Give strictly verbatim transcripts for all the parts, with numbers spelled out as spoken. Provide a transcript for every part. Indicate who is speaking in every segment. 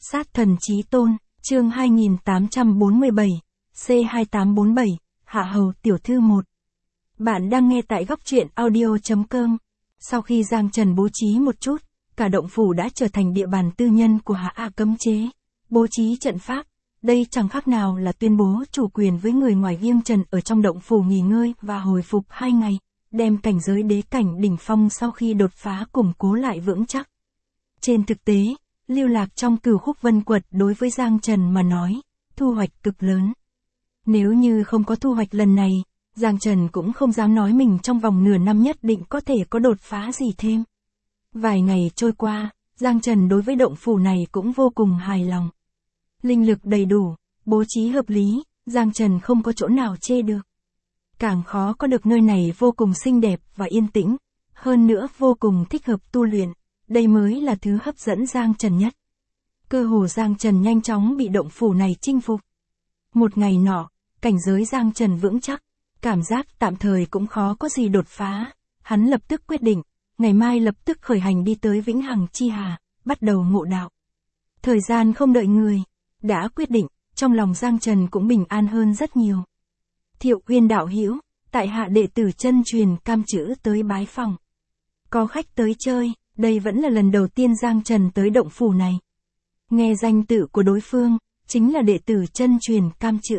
Speaker 1: Sát thần chí tôn, chương hai nghìn tám trăm bốn mươi bảy, C hai tám bốn bảy, Hạ Hầu tiểu thư một. Bạn đang nghe tại góc truyện audio.com. Sau khi Giang Trần bố trí một chút, cả động phủ đã trở thành địa bàn tư nhân của Hạ A cấm chế. Bố trí trận pháp, đây chẳng khác nào là tuyên bố chủ quyền với người ngoài Viêm Trần ở trong động phủ nghỉ ngơi và hồi phục hai ngày, đem cảnh giới đế cảnh đỉnh phong sau khi đột phá củng cố lại vững chắc. Trên thực tế, lưu lạc trong Cửu Khúc Vân Quật đối với Giang Trần mà nói, thu hoạch cực lớn. Nếu như không có thu hoạch lần này, Giang Trần cũng không dám nói mình trong vòng nửa năm nhất định có thể có đột phá gì thêm. Vài ngày trôi qua, Giang Trần đối với động phủ này cũng vô cùng hài lòng. Linh lực đầy đủ, bố trí hợp lý, Giang Trần không có chỗ nào chê được. Càng khó có được nơi này vô cùng xinh đẹp và yên tĩnh, hơn nữa vô cùng thích hợp tu luyện, đây mới là thứ hấp dẫn Giang Trần nhất. Cơ hồ Giang Trần nhanh chóng bị động phủ này chinh phục. Một ngày nọ, cảnh giới Giang Trần vững chắc, cảm giác tạm thời cũng khó có gì đột phá, hắn lập tức quyết định, ngày mai lập tức khởi hành đi tới Vĩnh Hằng Chi Hà, bắt đầu ngộ đạo. Thời gian không đợi người, đã quyết định, trong lòng Giang Trần cũng bình an hơn rất nhiều. Thiệu Uyên đạo hữu, tại hạ đệ tử chân truyền Cam Chữ tới bái phòng. Có khách tới chơi, đây vẫn là lần đầu tiên Giang Trần tới động phủ này. Nghe danh tự của đối phương, chính là đệ tử chân truyền Cam Chữ.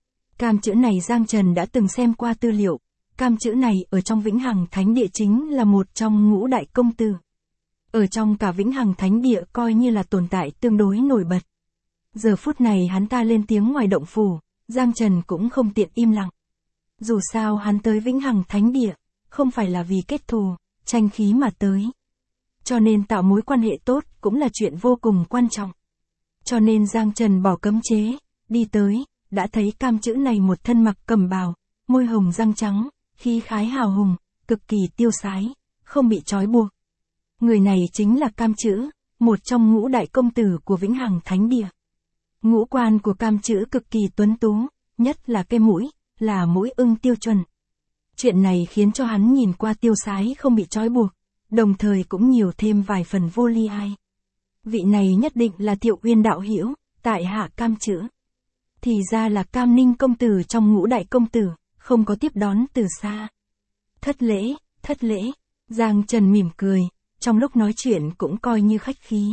Speaker 1: Cam Chữ này Giang Trần đã từng xem qua tư liệu, Cam Chữ này ở trong Vĩnh Hằng Thánh Địa chính là một trong ngũ đại công tử. Ở trong cả Vĩnh Hằng Thánh Địa coi như là tồn tại tương đối nổi bật. Giờ phút này hắn ta lên tiếng ngoài động phủ, Giang Trần cũng không tiện im lặng. Dù sao hắn tới Vĩnh Hằng Thánh Địa, không phải là vì kết thù, tranh khí mà tới. Cho nên tạo mối quan hệ tốt cũng là chuyện vô cùng quan trọng. Cho nên Giang Trần bỏ cấm chế, đi tới, đã thấy Cam Chữ này một thân mặc cẩm bào, môi hồng răng trắng, khí khái hào hùng, cực kỳ tiêu sái, không bị trói buộc. Người này chính là Cam Chữ, một trong ngũ đại công tử của Vĩnh Hằng Thánh Địa. Ngũ quan của Cam Chữ cực kỳ tuấn tú, nhất là cái mũi, là mũi ưng tiêu chuẩn. Chuyện này khiến cho hắn nhìn qua tiêu sái không bị trói buộc, đồng thời cũng nhiều thêm vài phần vô li ai. Vị này nhất định là Thiệu Uyên đạo hữu, tại hạ Cam Chữ. Thì ra là Cam Ninh công tử trong ngũ đại công tử, không có tiếp đón từ xa. Thất lễ, thất lễ, Giang Trần mỉm cười, trong lúc nói chuyện cũng coi như khách khí.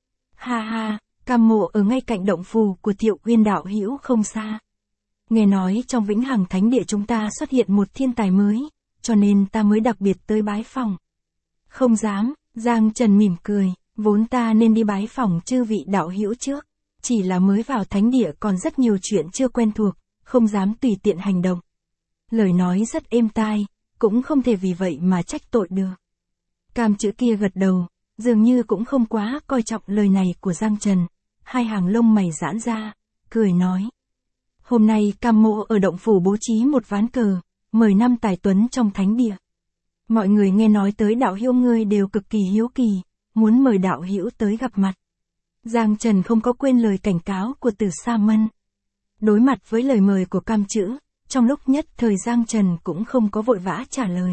Speaker 1: Ha ha, Cam mộ ở ngay cạnh động phủ của Thiệu Uyên đạo hữu không xa. Nghe nói trong Vĩnh Hằng Thánh Địa chúng ta xuất hiện một thiên tài mới, cho nên ta mới đặc biệt tới bái phòng. Không dám, Giang Trần mỉm cười, vốn ta nên đi bái phòng chư vị đạo hữu trước, chỉ là mới vào Thánh Địa còn rất nhiều chuyện chưa quen thuộc, không dám tùy tiện hành động. Lời nói rất êm tai, cũng không thể vì vậy mà trách tội được. Cam Chữ kia gật đầu, dường như cũng không quá coi trọng lời này của Giang Trần, hai hàng lông mày giãn ra, cười nói. Hôm nay Cam mộ ở động phủ bố trí một ván cờ, mời năm tài tuấn trong Thánh Địa. Mọi người nghe nói tới đạo hữu ngươi đều cực kỳ hiếu kỳ, muốn mời đạo hữu tới gặp mặt. Giang Trần không có quên lời cảnh cáo của Từ Sa Mân. Đối mặt với lời mời của Cam Chữ, trong lúc nhất thời Giang Trần cũng không có vội vã trả lời.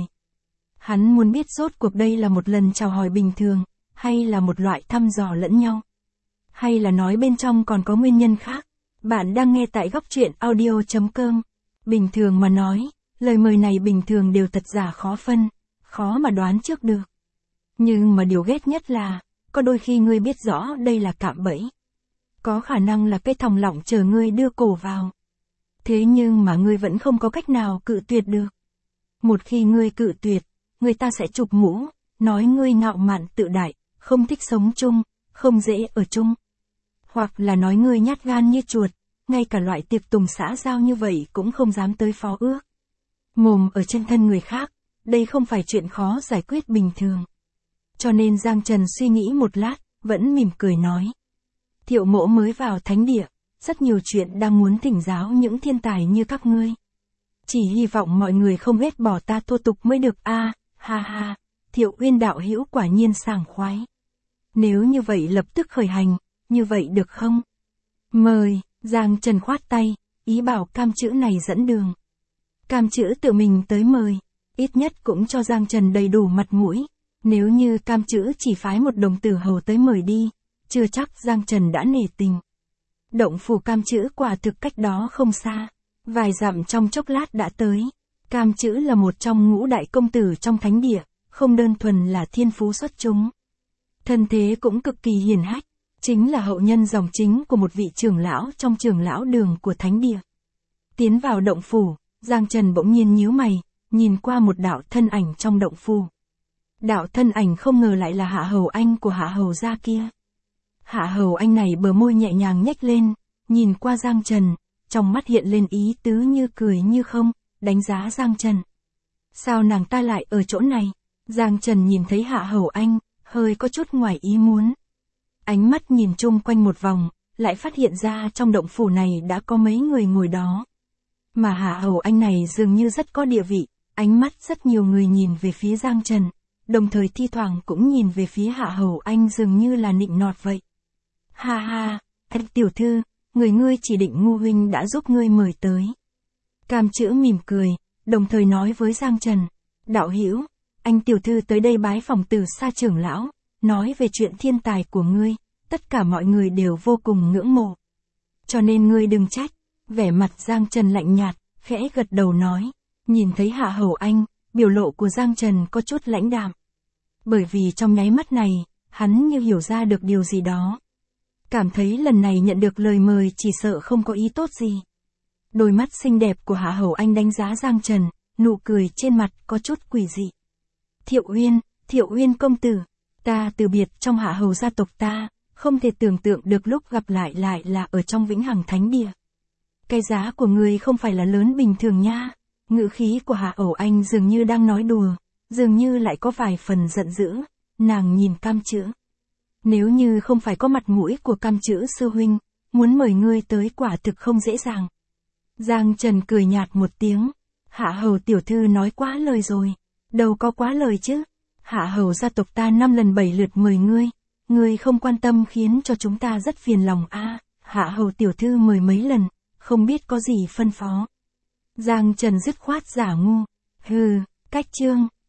Speaker 1: Hắn muốn biết rốt cuộc đây là một lần chào hỏi bình thường, hay là một loại thăm dò lẫn nhau. Hay là nói bên trong còn có nguyên nhân khác. Bạn đang nghe tại góc truyện audio.com. Bình thường mà nói, lời mời này bình thường đều thật giả khó phân, khó mà đoán trước được. Nhưng mà điều ghét nhất là, có đôi khi ngươi biết rõ đây là cạm bẫy. Có khả năng là cái thòng lọng chờ ngươi đưa cổ vào. Thế nhưng mà ngươi vẫn không có cách nào cự tuyệt được. Một khi ngươi cự tuyệt, người ta sẽ chụp mũ, nói ngươi ngạo mạn tự đại, không thích sống chung, không dễ ở chung. Hoặc là nói ngươi nhát gan như chuột, ngay cả loại tiệc tùng xã giao như vậy cũng không dám tới phó ước. Mồm ở trên thân người khác, đây không phải chuyện khó giải quyết bình thường. Cho nên Giang Trần suy nghĩ một lát, vẫn mỉm cười nói. Thiệu mỗ mới vào Thánh Địa, rất nhiều chuyện đang muốn thỉnh giáo những thiên tài như các ngươi. Chỉ hy vọng mọi người không ghét bỏ ta thô tục mới được a. À, ha ha, Thiệu Uyên đạo hữu quả nhiên sảng khoái. Nếu như vậy lập tức khởi hành, như vậy được không? Mời, Giang Trần khoát tay, ý bảo Cam Chữ này dẫn đường. Cam Chữ tự mình tới mời, ít nhất cũng cho Giang Trần đầy đủ mặt mũi. Nếu như Cam Chữ chỉ phái một đồng tử hầu tới mời đi, chưa chắc Giang Trần đã nể tình. Động phủ Cam Chữ quả thực cách đó không xa, vài dặm trong chốc lát đã tới. Cam Chữ là một trong ngũ đại công tử trong thánh địa, không đơn thuần là thiên phú xuất chúng. Thân thế cũng cực kỳ hiển hách, chính là hậu nhân dòng chính của một vị trưởng lão trong trưởng lão đường của thánh địa. Tiến vào động phủ, Giang Trần bỗng nhiên nhíu mày, nhìn qua một đạo thân ảnh trong động phủ. Đạo thân ảnh không ngờ lại là Hạ Hầu Anh của Hạ Hầu gia kia. Hạ Hầu Anh này bờ môi nhẹ nhàng nhếch lên, nhìn qua Giang Trần, trong mắt hiện lên ý tứ như cười như không, đánh giá Giang Trần. Sao nàng ta lại ở chỗ này? Giang Trần nhìn thấy Hạ Hầu Anh, hơi có chút ngoài ý muốn. Ánh mắt nhìn chung quanh một vòng, lại phát hiện ra trong động phủ này đã có mấy người ngồi đó. Mà Hạ Hầu Anh này dường như rất có địa vị, ánh mắt rất nhiều người nhìn về phía Giang Trần, đồng thời thi thoảng cũng nhìn về phía Hạ Hầu Anh dường như là nịnh nọt vậy. Ha ha, anh tiểu thư, người ngươi chỉ định Ngu huynh đã giúp ngươi mời tới. Cam Chữ mỉm cười, đồng thời nói với Giang Trần, đạo hữu, anh tiểu thư tới đây bái phòng Từ Sa trưởng lão, nói về chuyện thiên tài của ngươi, tất cả mọi người đều vô cùng ngưỡng mộ. Cho nên ngươi đừng trách. Vẻ mặt Giang Trần lạnh nhạt, khẽ gật đầu nói, nhìn thấy Hạ Hầu Anh, biểu lộ của Giang Trần có chút lãnh đạm. Bởi vì trong nháy mắt này, hắn như hiểu ra được điều gì đó. Cảm thấy lần này nhận được lời mời chỉ sợ không có ý tốt gì. Đôi mắt xinh đẹp của Hạ Hầu Anh đánh giá Giang Trần, nụ cười trên mặt có chút quỷ dị. Thiệu Uyên, Thiệu Uyên công tử, ta từ biệt trong Hạ Hầu gia tộc ta, không thể tưởng tượng được lúc gặp lại lại là ở trong Vĩnh Hằng Thánh Địa. Cái giá của người không phải là lớn bình thường nha. Ngữ khí của Hạ Hầu Anh dường như đang nói đùa, dường như lại có vài phần giận dữ. Nàng nhìn Cam Chữ. Nếu như không phải có mặt mũi của Cam Chữ sư huynh, muốn mời ngươi tới quả thực không dễ dàng. Giang Trần cười nhạt một tiếng. Hạ Hầu tiểu thư nói quá lời rồi. Đâu có quá lời chứ. Hạ Hầu gia tộc ta năm lần bảy lượt mời ngươi. Ngươi không quan tâm khiến cho chúng ta rất phiền lòng a. À, Hạ Hầu tiểu thư mời mấy lần, không biết có gì phân phó. Giang Trần dứt khoát giả ngu. Hừ, cách chương.